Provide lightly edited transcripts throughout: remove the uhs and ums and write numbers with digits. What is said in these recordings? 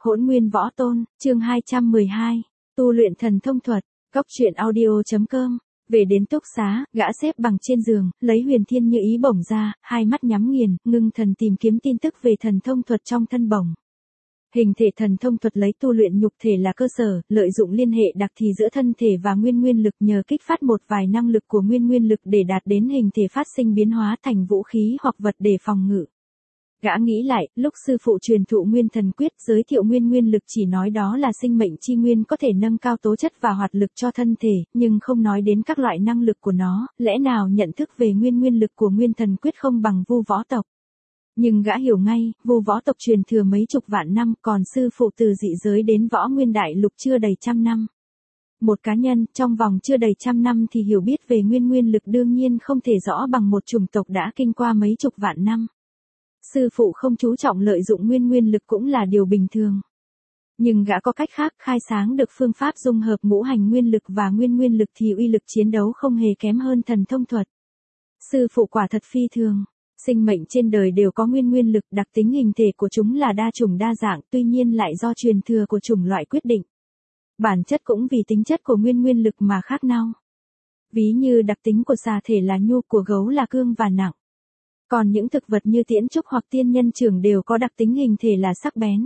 Hỗn Nguyên Võ Tôn, chương 212, tu luyện thần thông thuật, góc truyện audio.com. Về đến túc xá, gã xếp bằng trên giường, lấy huyền thiên như ý bổng ra, hai mắt nhắm nghiền, ngưng thần tìm kiếm tin tức về thần thông thuật trong thân bổng. Hình thể thần thông thuật lấy tu luyện nhục thể là cơ sở, lợi dụng liên hệ đặc thì giữa thân thể và nguyên lực nhờ kích phát một vài năng lực của nguyên lực để đạt đến hình thể phát sinh biến hóa thành vũ khí hoặc vật để phòng ngự. Gã nghĩ lại, lúc sư phụ truyền thụ Nguyên Thần Quyết giới thiệu nguyên lực chỉ nói đó là sinh mệnh chi nguyên có thể nâng cao tố chất và hoạt lực cho thân thể, nhưng không nói đến các loại năng lực của nó, lẽ nào nhận thức về nguyên lực của Nguyên Thần Quyết không bằng Vu võ tộc. Nhưng gã hiểu ngay, Vu võ tộc truyền thừa mấy chục vạn năm, còn sư phụ từ dị giới đến võ nguyên đại lục chưa đầy trăm năm. Một cá nhân, trong vòng chưa đầy trăm năm thì hiểu biết về nguyên lực đương nhiên không thể rõ bằng một chủng tộc đã kinh qua mấy chục vạn năm. Sư phụ không chú trọng lợi dụng nguyên lực cũng là điều bình thường. Nhưng gã có cách khác khai sáng được phương pháp dung hợp ngũ hành nguyên lực và nguyên lực thì uy lực chiến đấu không hề kém hơn thần thông thuật. Sư phụ quả thật phi thường. Sinh mệnh trên đời đều có nguyên lực, đặc tính hình thể của chúng là đa chủng đa dạng, tuy nhiên lại do truyền thừa của chủng loại quyết định. Bản chất cũng vì tính chất của nguyên lực mà khác nhau. Ví như đặc tính của xà thể là nhu, của gấu là cương và nặng. Còn những thực vật như tiễn trúc hoặc tiên nhân trưởng đều có đặc tính hình thể là sắc bén.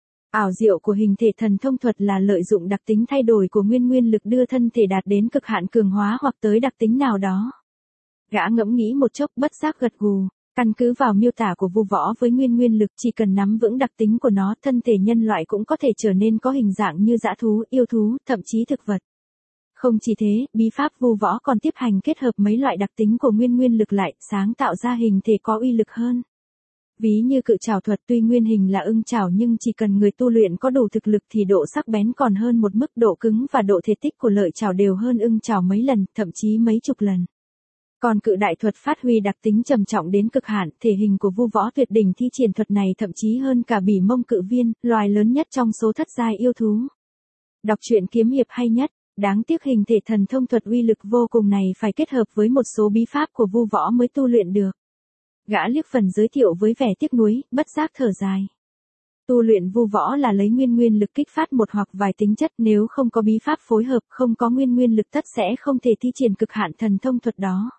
Ảo diệu của hình thể thần thông thuật là lợi dụng đặc tính thay đổi của nguyên lực đưa thân thể đạt đến cực hạn cường hóa hoặc tới đặc tính nào đó. Gã ngẫm nghĩ một chốc bất giác gật gù, căn cứ vào miêu tả của Vu võ với nguyên lực chỉ cần nắm vững đặc tính của nó, thân thể nhân loại cũng có thể trở nên có hình dạng như dã thú, yêu thú, thậm chí thực vật. Không chỉ thế, bí pháp Vu võ còn tiếp hành kết hợp mấy loại đặc tính của nguyên lực lại, sáng tạo ra hình thể có uy lực hơn. Ví như cự trảo thuật, tuy nguyên hình là ưng trảo nhưng chỉ cần người tu luyện có đủ thực lực thì độ sắc bén còn hơn một mức, độ cứng và độ thể tích của lợi trảo đều hơn ưng trảo mấy lần, thậm chí mấy chục lần. Còn cự đại thuật phát huy đặc tính trầm trọng đến cực hạn, thể hình của Vu võ tuyệt đỉnh thi triển thuật này thậm chí hơn cả bỉ mông cự viên, loài lớn nhất trong số thất giai yêu thú. Đọc truyện kiếm hiệp hay nhất. Đáng tiếc hình thể thần thông thuật uy lực vô cùng này phải kết hợp với một số bí pháp của Vu võ mới tu luyện được. Gã liếc phần giới thiệu với vẻ tiếc nuối, bất giác thở dài. Tu luyện Vu võ là lấy nguyên lực kích phát một hoặc vài tính chất, nếu không có bí pháp phối hợp, không có nguyên lực tất sẽ không thể thi triển cực hạn thần thông thuật đó.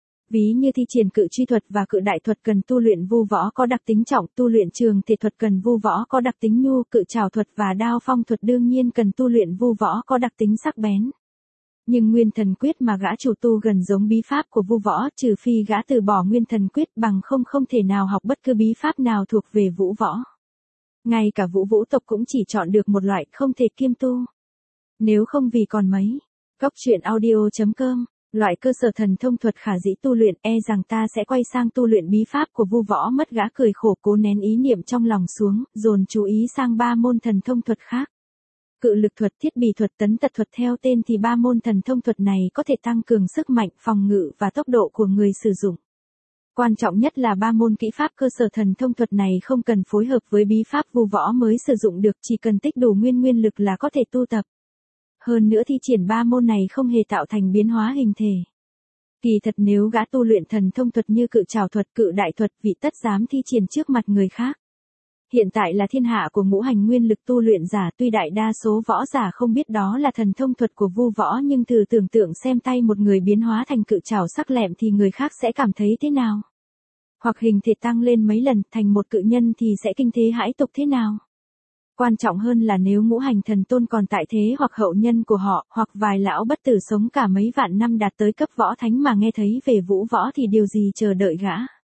Ví như thi triển cự truy thuật và cự đại thuật cần tu luyện Vu võ có đặc tính trọng, tu luyện trường thể thuật cần Vu võ có đặc tính nhu, cự trảo thuật và đao phong thuật đương nhiên cần tu luyện Vu võ có đặc tính sắc bén. Nhưng Nguyên Thần Quyết mà gã chủ tu gần giống bí pháp của Vu võ, trừ phi gã từ bỏ Nguyên Thần Quyết, bằng không thể nào học bất cứ bí pháp nào thuộc về vũ võ. Ngay cả vũ tộc cũng chỉ chọn được một loại, không thể kiêm tu. Nếu không vì còn mấy. Góc truyện audio.com. Loại cơ sở thần thông thuật khả dĩ tu luyện, e rằng ta sẽ quay sang tu luyện bí pháp của Vu võ mất. Gã cười khổ cố nén ý niệm trong lòng xuống, dồn chú ý sang ba môn thần thông thuật khác. Cự lực thuật, thiết bị thuật, tấn tật thuật. Theo tên thì ba môn thần thông thuật này có thể tăng cường sức mạnh, phòng ngự và tốc độ của người sử dụng. Quan trọng nhất là ba môn kỹ pháp cơ sở thần thông thuật này không cần phối hợp với bí pháp Vu võ mới sử dụng được, chỉ cần tích đủ nguyên lực là có thể tu tập. Hơn nữa thi triển ba môn này không hề tạo thành biến hóa hình thể. Kỳ thật nếu gã tu luyện thần thông thuật như cự trảo thuật, cự đại thuật, vị tất dám thi triển trước mặt người khác. Hiện tại là thiên hạ của ngũ hành nguyên lực tu luyện giả, tuy đại đa số võ giả không biết đó là thần thông thuật của Vu võ, nhưng thử tưởng tượng xem tay một người biến hóa thành cự trảo sắc lẹm thì người khác sẽ cảm thấy thế nào? Hoặc hình thể tăng lên mấy lần thành một cự nhân thì sẽ kinh thế hãi tục thế nào? Quan trọng hơn là nếu ngũ hành thần tôn còn tại thế hoặc hậu nhân của họ, hoặc vài lão bất tử sống cả mấy vạn năm đạt tới cấp võ thánh mà nghe thấy về vũ võ thì điều gì chờ đợi gã?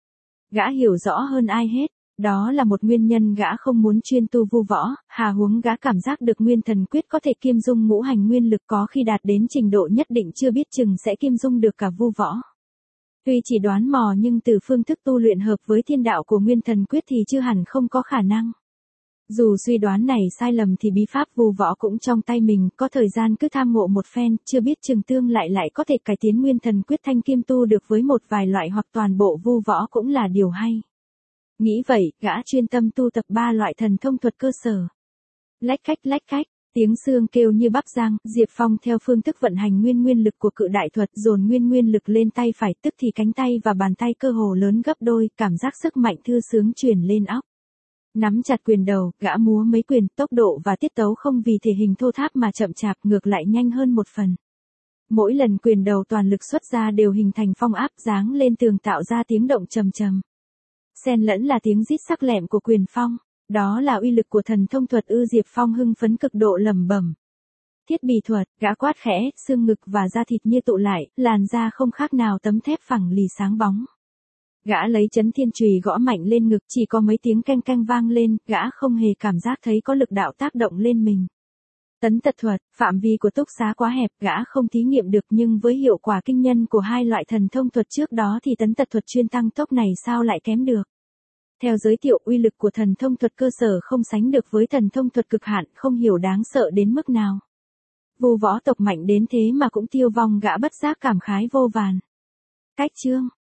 Gã hiểu rõ hơn ai hết, đó là một nguyên nhân gã không muốn chuyên tu Vu võ, hà huống gã cảm giác được Nguyên Thần Quyết có thể kiêm dung ngũ hành nguyên lực, có khi đạt đến trình độ nhất định chưa biết chừng sẽ kiêm dung được cả Vu võ. Tuy chỉ đoán mò nhưng từ phương thức tu luyện hợp với thiên đạo của Nguyên Thần Quyết thì chưa hẳn không có khả năng. Dù suy đoán này sai lầm thì bí pháp Vu võ cũng trong tay mình, có thời gian cứ tham ngộ một phen, chưa biết chừng tương lại có thể cải tiến Nguyên Thần Quyết thanh kiêm tu được với một vài loại hoặc toàn bộ Vu võ cũng là điều hay. Nghĩ vậy, gã chuyên tâm tu tập ba loại thần thông thuật cơ sở. Lách cách, tiếng xương kêu như bắp rang, Diệp Phong theo phương thức vận hành nguyên lực của cự đại thuật, dồn nguyên lực lên tay phải, tức thì cánh tay và bàn tay cơ hồ lớn gấp đôi, cảm giác sức mạnh thư sướng truyền lên óc. Nắm chặt quyền đầu, gã múa mấy quyền, tốc độ và tiết tấu không vì thể hình thô tháp mà chậm chạp, ngược lại nhanh hơn một phần. Mỗi lần quyền đầu toàn lực xuất ra đều hình thành phong áp giáng lên tường tạo ra tiếng động trầm trầm. Xen lẫn là tiếng rít sắc lẹm của quyền phong. Đó là uy lực của thần thông thuật ư. Diệp Phong hưng phấn cực độ lẩm bẩm. Thiết bị thuật, gã quát khẽ, xương ngực và da thịt như tụ lại, làn da không khác nào tấm thép phẳng lì sáng bóng. Gã lấy chấn thiên chùy gõ mạnh lên ngực, chỉ có mấy tiếng canh canh vang lên, gã không hề cảm giác thấy có lực đạo tác động lên mình. Tấn tật thuật, phạm vi của túc xá quá hẹp, gã không thí nghiệm được, nhưng với hiệu quả kinh nhân của hai loại thần thông thuật trước đó thì tấn tật thuật chuyên tăng tốc này sao lại kém được. Theo giới thiệu, uy lực của thần thông thuật cơ sở không sánh được với thần thông thuật cực hạn, không hiểu đáng sợ đến mức nào. Vu võ tộc mạnh đến thế mà cũng tiêu vong, gã bất giác cảm khái vô vàn. Cách chương